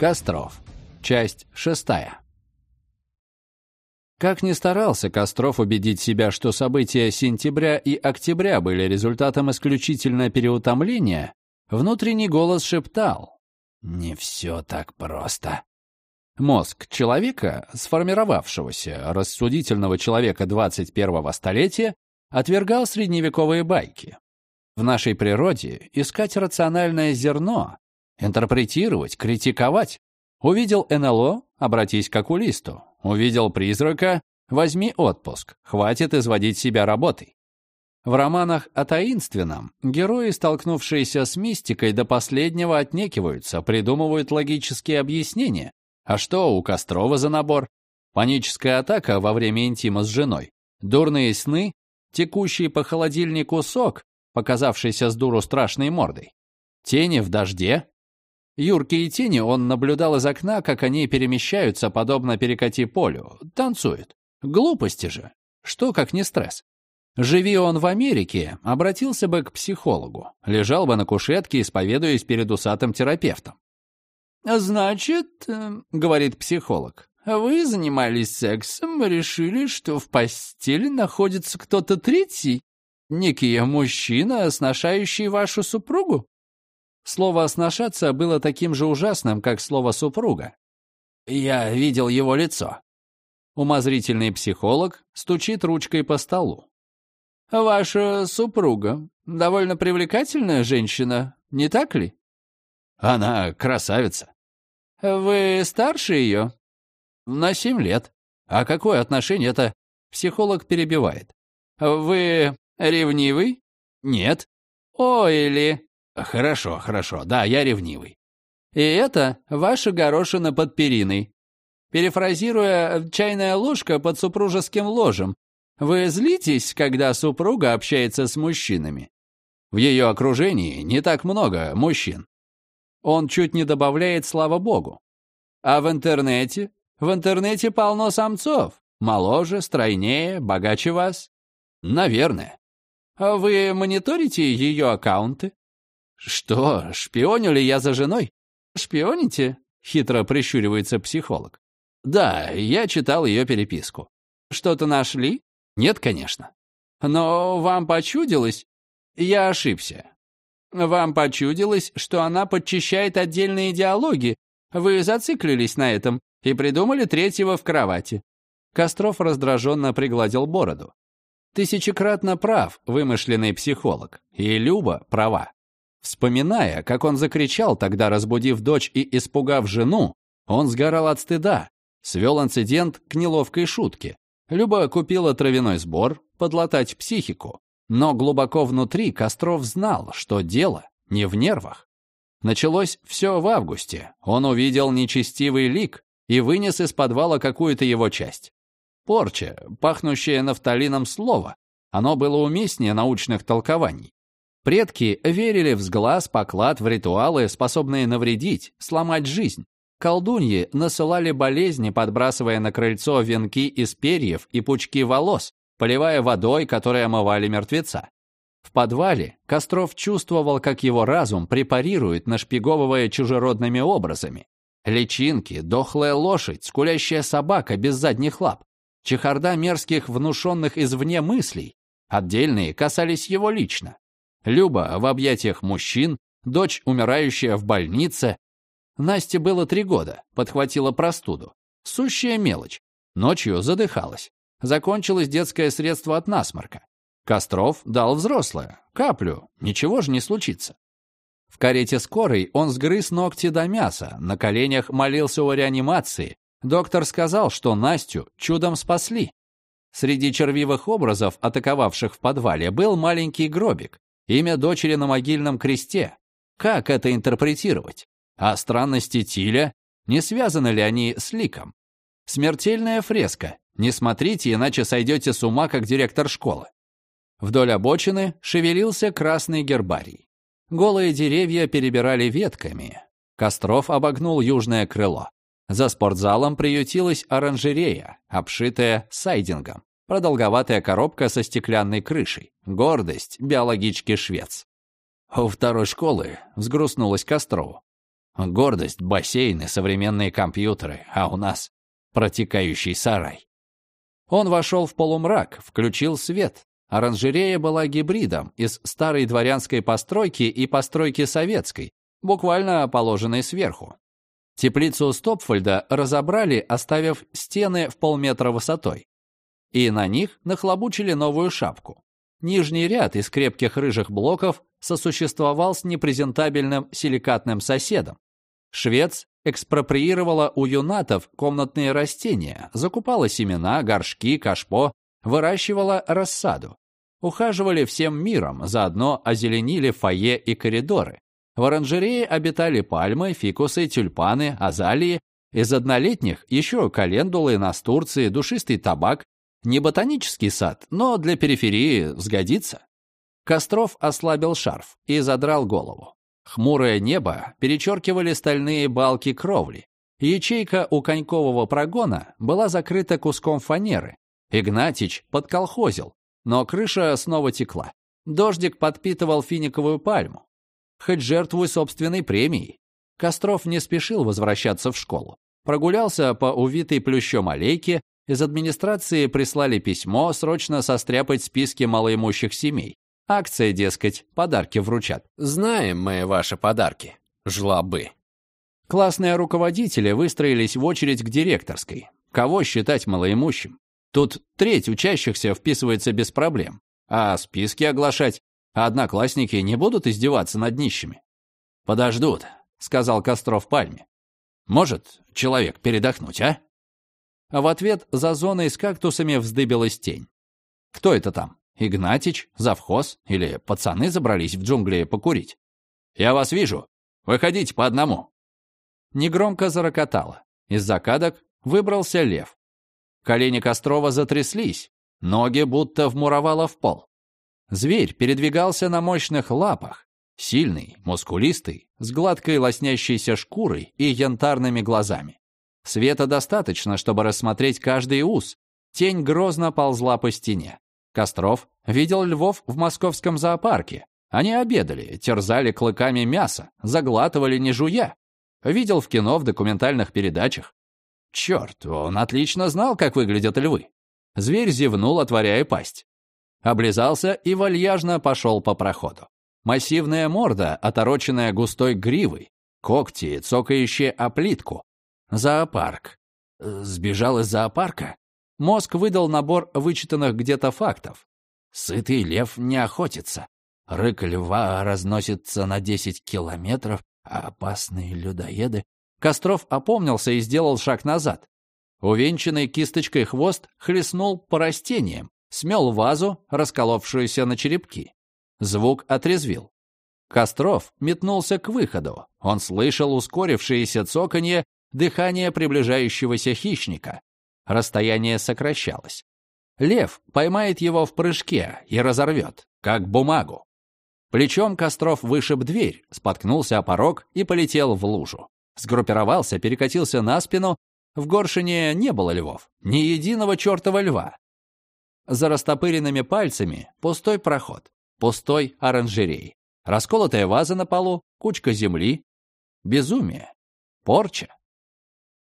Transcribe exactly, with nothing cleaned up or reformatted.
Костров. Часть шестая. Как ни старался Костров убедить себя, что события сентября и октября были результатом исключительно переутомления, внутренний голос шептал: «Не все так просто». Мозг человека, сформировавшегося, рассудительного человека двадцать первого столетия, отвергал средневековые байки. В нашей природе искать рациональное зерно, интерпретировать, критиковать. Увидел эн эл о – обратись к окулисту. Увидел призрака – возьми отпуск, хватит изводить себя работой. В романах о таинственном герои, столкнувшиеся с мистикой, до последнего отнекиваются, придумывают логические объяснения. А что у Кострова за набор? Паническая атака во время интима с женой, дурные сны, текущий по холодильнику сок, показавшийся с дуру страшной мордой, тени в дожде. Юркие тени он наблюдал из окна, как они перемещаются, подобно перекати полю, танцуют. Глупости же. Что, как не стресс? Живи он в Америке, обратился бы к психологу, лежал бы на кушетке, исповедуясь перед усатым терапевтом. «Значит, — говорит психолог, — вы занимались сексом и решили, что в постели находится кто-то третий, некий мужчина, сношающий вашу супругу?» Слово «сношаться» было таким же ужасным, как слово «супруга». «Я видел его лицо». Умозрительный психолог стучит ручкой по столу. «Ваша супруга довольно привлекательная женщина, не так ли?» «Она красавица». «Вы старше ее?» «На семь лет. А какое отношение это?» Психолог перебивает. «Вы ревнивый?» «Нет». «Ой ли?» «Хорошо, хорошо, да, я ревнивый». «И это ваша горошина под периной. Перефразируя, чайная ложка под супружеским ложем. Вы злитесь, когда супруга общается с мужчинами?» «В ее окружении не так много мужчин». Он чуть не добавляет «слава богу». «А в интернете? В интернете полно самцов. Моложе, стройнее, богаче вас?» «Наверное». «А вы мониторите ее аккаунты?» «Что, шпионю ли я за женой?» «Шпионите?» — хитро прищуривается психолог. «Да, я читал ее переписку». «Что-то нашли?» «Нет, конечно». «Но вам почудилось?» «Я ошибся». «Вам почудилось, что она подчищает отдельные диалоги. Вы зациклились на этом и придумали третьего в кровати». Костров раздраженно пригладил бороду. Тысячекратно прав вымышленный психолог, и Люба права. Вспоминая, как он закричал тогда, разбудив дочь и испугав жену, он сгорал от стыда, свел инцидент к неловкой шутке. Люба купила травяной сбор, подлатать психику. Но глубоко внутри Костров знал, что дело не в нервах. Началось все в августе. Он увидел нечестивый лик и вынес из подвала какую-то его часть. Порча, пахнущее нафталином слово. Оно было уместнее научных толкований. Предки верили в сглаз, поклад, в ритуалы, способные навредить, сломать жизнь. Колдуньи насылали болезни, подбрасывая на крыльцо венки из перьев и пучки волос, поливая водой, которой омывали мертвеца. В подвале Костров чувствовал, как его разум препарирует, нашпиговывая чужеродными образами. Личинки, дохлая лошадь, скулящая собака без задних лап, чехарда мерзких, внушенных извне мыслей. Отдельные касались его лично. Люба в объятиях мужчин, дочь, умирающая в больнице. Насте было три года, подхватила простуду. Сущая мелочь. Ночью задыхалась. Закончилось детское средство от насморка. Костров дал взрослое, каплю, ничего же не случится. В карете скорой он сгрыз ногти до мяса, на коленях молился о реанимации. Доктор сказал, что Настю чудом спасли. Среди червивых образов, атаковавших в подвале, был маленький гробик, имя дочери на могильном кресте. Как это интерпретировать? А странности Тиля, не связаны ли они с ликом? Смертельная фреска. Не смотрите, иначе сойдете с ума, как директор школы. Вдоль обочины шевелился красный гербарий. Голые деревья перебирали ветками. Костров обогнул южное крыло. За спортзалом приютилась оранжерея, обшитая сайдингом. Продолговатая коробка со стеклянной крышей. Гордость биологички Швец. У второй школы взгрустнулась Кострову. Гордость, бассейны, современные компьютеры, а у нас протекающий сарай. Он вошел в полумрак, включил свет. Оранжерея была гибридом из старой дворянской постройки и постройки советской, буквально положенной сверху. Теплицу Стопфельда разобрали, оставив стены в полметра высотой. И на них нахлобучили новую шапку. Нижний ряд из крепких рыжих блоков сосуществовал с непрезентабельным силикатным соседом. Швец экспроприировала у юнатов комнатные растения, закупала семена, горшки, кашпо, выращивала рассаду. Ухаживали всем миром, заодно озеленили фойе и коридоры. В оранжерее обитали пальмы, фикусы, тюльпаны, азалии. Из однолетних еще календулы, настурции, душистый табак. Не ботанический сад, но для периферии сгодится. Костров ослабил шарф и задрал голову. Хмурое небо перечеркивали стальные балки кровли. Ячейка у конькового прогона была закрыта куском фанеры. Игнатьич подколхозил, но крыша снова текла. Дождик подпитывал финиковую пальму. Хоть жертвуй собственной премией. Костров не спешил возвращаться в школу. Прогулялся по увитой плющом аллейке. Из администрации прислали письмо срочно состряпать списки малоимущих семей. Акция, дескать, подарки вручат. Знаем мы ваши подарки, жлобы. Классные руководители выстроились в очередь к директорской. Кого считать малоимущим? Тут треть учащихся вписывается без проблем. А списки оглашать? Одноклассники не будут издеваться над нищими? «Подождут», — сказал Костров Пальме. «Может человек передохнуть, а?» А в ответ за зоной с кактусами вздыбилась тень. Кто это там? Игнатьич, завхоз или пацаны забрались в джунгли покурить? «Я вас вижу. Выходите по одному». Негромко зарокотало. Из закадок выбрался лев. Колени Кострова затряслись, ноги будто вмуровало в пол. Зверь передвигался на мощных лапах, сильный, мускулистый, с гладкой лоснящейся шкурой и янтарными глазами. Света достаточно, чтобы рассмотреть каждый ус. Тень грозно ползла по стене. Костров видел львов в московском зоопарке. Они обедали, терзали клыками мясо, заглатывали не жуя. Видел в кино, в документальных передачах. Черт, он отлично знал, как выглядят львы. Зверь зевнул, отворяя пасть. Облизался и вальяжно пошел по проходу. Массивная морда, отороченная густой гривой, когти, цокающие о плитку. Зоопарк. Сбежал из зоопарка? Мозг выдал набор вычитанных где-то фактов. Сытый лев не охотится. Рык льва разносится на десять километров, а опасные людоеды... Костров опомнился и сделал шаг назад. Увенчанный кисточкой хвост хлестнул по растениям, смел вазу, расколовшуюся на черепки. Звук отрезвил. Костров метнулся к выходу. Он слышал ускорившееся цоканье, дыхание приближающегося хищника. Расстояние сокращалось. Лев поймает его в прыжке и разорвет, как бумагу. Плечом Костров вышиб дверь, споткнулся о порог и полетел в лужу. Сгруппировался, перекатился на спину. В горшине не было львов, ни единого чертова льва. За растопыренными пальцами пустой проход, пустой оранжерей, расколотая ваза на полу, кучка земли. Безумие, порча.